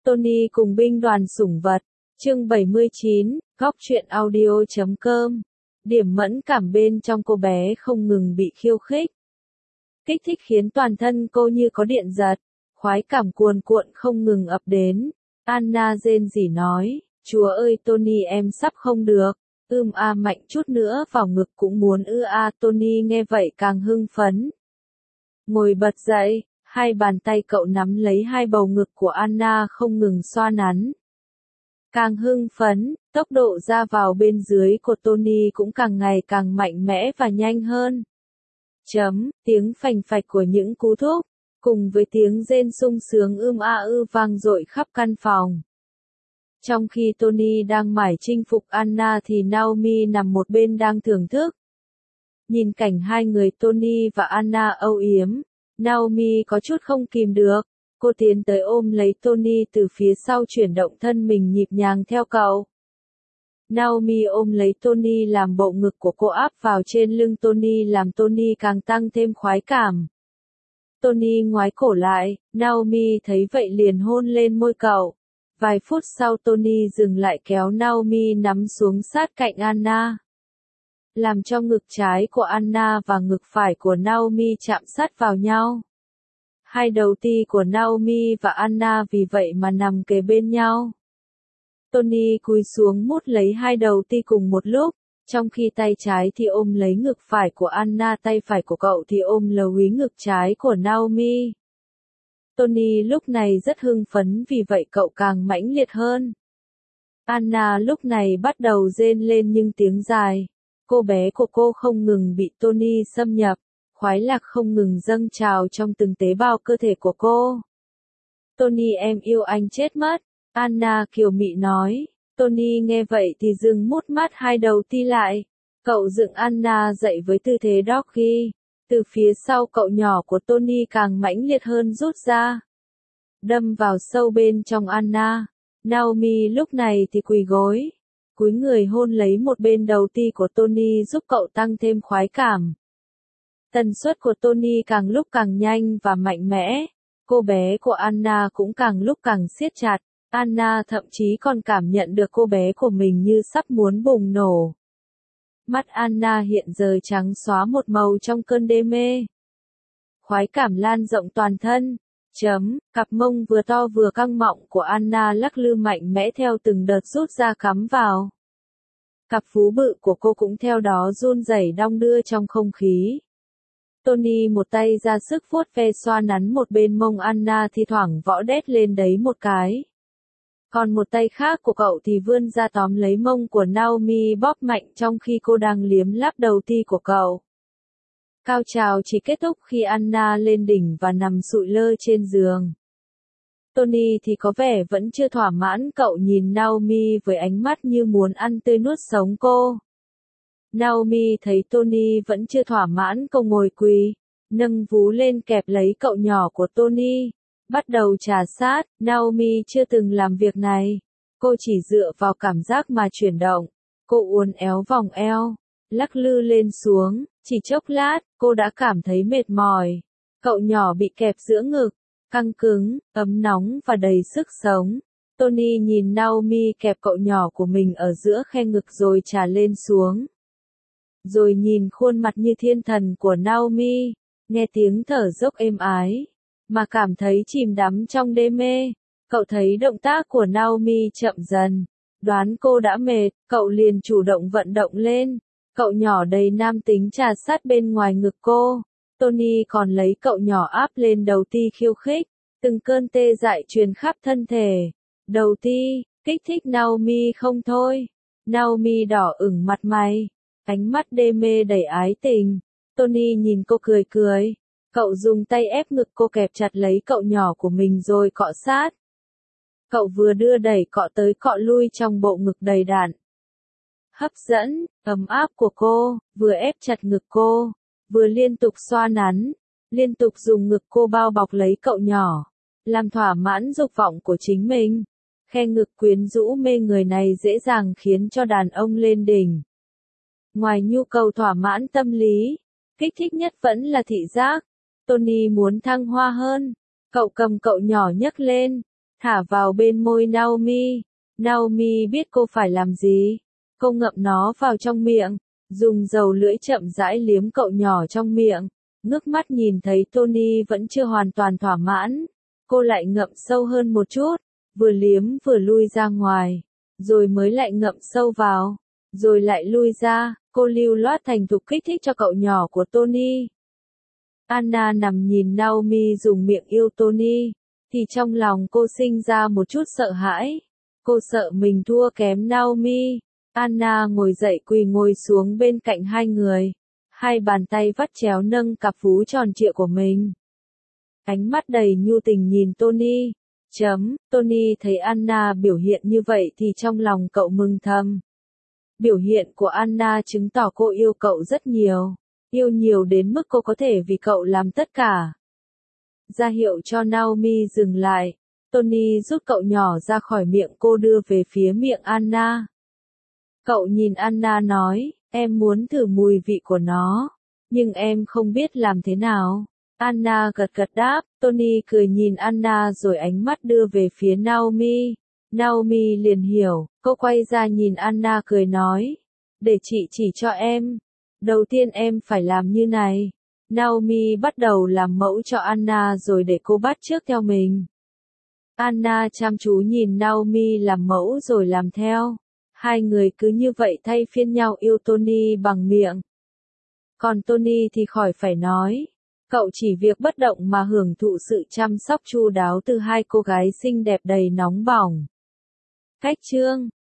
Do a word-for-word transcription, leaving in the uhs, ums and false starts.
Tony cùng binh đoàn sủng vật. Chương bảy mươi chín, góc truyện audio chấm com. Điểm mẫn cảm bên trong cô bé không ngừng bị khiêu khích. Kích thích khiến toàn thân cô như có điện giật, khoái cảm cuồn cuộn không ngừng ập đến. Anna rên rỉ nói, chúa ơi Tony em sắp không được, ưm a mạnh chút nữa vào ngực cũng muốn ư a. Tony nghe vậy càng hưng phấn. Ngồi bật dậy, hai bàn tay cậu nắm lấy hai bầu ngực của Anna không ngừng xoa nắn. Càng hưng phấn, tốc độ ra vào bên dưới của Tony cũng càng ngày càng mạnh mẽ và nhanh hơn. Chấm, tiếng phành phạch của những cú thúc, cùng với tiếng rên sung sướng ưm a ư vang dội khắp căn phòng. Trong khi Tony đang mải chinh phục Anna thì Naomi nằm một bên đang thưởng thức. Nhìn cảnh hai người Tony và Anna âu yếm, Naomi có chút không kìm được. Cô tiến tới ôm lấy Tony từ phía sau, chuyển động thân mình nhịp nhàng theo cậu. Naomi ôm lấy Tony làm bộ ngực của cô áp vào trên lưng Tony, làm Tony càng tăng thêm khoái cảm. Tony ngoái cổ lại, Naomi thấy vậy liền hôn lên môi cậu. Vài phút sau Tony dừng lại kéo Naomi nắm xuống sát cạnh Anna, làm cho ngực trái của Anna và ngực phải của Naomi chạm sát vào nhau. Hai đầu ti của Naomi và Anna vì vậy mà nằm kề bên nhau. Tony cúi xuống mút lấy hai đầu ti cùng một lúc, trong khi tay trái thì ôm lấy ngực phải của Anna, tay phải của cậu thì ôm lấy ngực trái của Naomi. Tony lúc này rất hưng phấn, vì vậy cậu càng mãnh liệt hơn. Anna lúc này bắt đầu rên lên những tiếng dài. Cô bé của cô không ngừng bị Tony xâm nhập, khoái lạc không ngừng dâng trào trong từng tế bào cơ thể của cô. Tony em yêu anh chết mất, Anna kiều mị nói. Tony nghe vậy thì dừng mút mắt hai đầu ti lại. Cậu dựng Anna dậy với tư thế doggy. Từ phía sau cậu nhỏ của Tony càng mãnh liệt hơn rút ra, đâm vào sâu bên trong Anna. Naomi lúc này thì quỳ gối, cúi người hôn lấy một bên đầu ti của Tony giúp cậu tăng thêm khoái cảm. Tần suất của Tony càng lúc càng nhanh và mạnh mẽ. Cô bé của Anna cũng càng lúc càng siết chặt. Anna thậm chí còn cảm nhận được cô bé của mình như sắp muốn bùng nổ. Mắt Anna hiện giờ trắng xóa một màu trong cơn đê mê. Khoái cảm lan rộng toàn thân. Chấm, cặp mông vừa to vừa căng mọng của Anna lắc lư mạnh mẽ theo từng đợt rút ra cắm vào. Cặp vú bự của cô cũng theo đó run rẩy đong đưa trong không khí. Tony một tay ra sức vuốt ve xoa nắn một bên mông Anna, thi thoảng võ đét lên đấy một cái. Còn một tay khác của cậu thì vươn ra tóm lấy mông của Naomi bóp mạnh trong khi cô đang liếm láp đầu ti của cậu. Cao trào chỉ kết thúc khi Anna lên đỉnh và nằm sụi lơ trên giường. Tony thì có vẻ vẫn chưa thỏa mãn, cậu nhìn Naomi với ánh mắt như muốn ăn tươi nuốt sống cô. Naomi thấy Tony vẫn chưa thỏa mãn, cậu ngồi quỳ, nâng vú lên kẹp lấy cậu nhỏ của Tony, bắt đầu trà sát. Naomi chưa từng làm việc này, cô chỉ dựa vào cảm giác mà chuyển động. Cô uốn éo vòng eo, lắc lư lên xuống, chỉ chốc lát, cô đã cảm thấy mệt mỏi. Cậu nhỏ bị kẹp giữa ngực, căng cứng, ấm nóng và đầy sức sống. Tony nhìn Naomi kẹp cậu nhỏ của mình ở giữa khe ngực rồi trà lên xuống. Rồi nhìn khuôn mặt như thiên thần của Naomi, nghe tiếng thở dốc êm ái, mà cảm thấy chìm đắm trong đê mê. Cậu thấy động tác của Naomi chậm dần, đoán cô đã mệt, cậu liền chủ động vận động lên. Cậu nhỏ đầy nam tính trà sát bên ngoài ngực cô. Tony còn lấy cậu nhỏ áp lên đầu ti khiêu khích, từng cơn tê dại truyền khắp thân thể. Đầu ti, kích thích Naomi không thôi. Naomi đỏ ửng mặt mày, ánh mắt đê mê đầy ái tình. Tony nhìn cô cười cười. Cậu dùng tay ép ngực cô, kẹp chặt lấy cậu nhỏ của mình rồi cọ sát. Cậu vừa đưa đẩy cọ tới cọ lui trong bộ ngực đầy đặn, hấp dẫn, ấm áp của cô, vừa ép chặt ngực cô, vừa liên tục xoa nắn, liên tục dùng ngực cô bao bọc lấy cậu nhỏ, làm thỏa mãn dục vọng của chính mình. Khe ngực quyến rũ mê người này dễ dàng khiến cho đàn ông lên đỉnh. Ngoài nhu cầu thỏa mãn tâm lý, kích thích nhất vẫn là thị giác. Tony muốn thăng hoa hơn. Cậu cầm cậu nhỏ nhấc lên, thả vào bên môi Naomi. Naomi biết cô phải làm gì. Cô ngậm nó vào trong miệng, dùng dầu lưỡi chậm rãi liếm cậu nhỏ trong miệng. Ngước mắt nhìn thấy Tony vẫn chưa hoàn toàn thỏa mãn. Cô lại ngậm sâu hơn một chút, vừa liếm vừa lui ra ngoài, rồi mới lại ngậm sâu vào, rồi lại lui ra. Cô lưu loát thành thục kích thích cho cậu nhỏ của Tony. Anna nằm nhìn Naomi dùng miệng yêu Tony, thì trong lòng cô sinh ra một chút sợ hãi. Cô sợ mình thua kém Naomi. Anna ngồi dậy quỳ ngồi xuống bên cạnh hai người. Hai bàn tay vắt chéo nâng cặp vú tròn trịa của mình. Ánh mắt đầy nhu tình nhìn Tony. Chấm, Tony thấy Anna biểu hiện như vậy thì trong lòng cậu mừng thầm. Biểu hiện của Anna chứng tỏ cô yêu cậu rất nhiều. Yêu nhiều đến mức cô có thể vì cậu làm tất cả. Ra hiệu cho Naomi dừng lại. Tony rút cậu nhỏ ra khỏi miệng cô đưa về phía miệng Anna. Cậu nhìn Anna nói, em muốn thử mùi vị của nó, nhưng em không biết làm thế nào. Anna gật gật đáp. Tony cười nhìn Anna rồi ánh mắt đưa về phía Naomi. Naomi liền hiểu, cô quay ra nhìn Anna cười nói, để chị chỉ cho em. Đầu tiên em phải làm như này. Naomi bắt đầu làm mẫu cho Anna rồi để cô bắt chước theo mình. Anna chăm chú nhìn Naomi làm mẫu rồi làm theo. Hai người cứ như vậy thay phiên nhau yêu Tony bằng miệng. Còn Tony thì khỏi phải nói. Cậu chỉ việc bất động mà hưởng thụ sự chăm sóc chu đáo từ hai cô gái xinh đẹp đầy nóng bỏng. Cách chương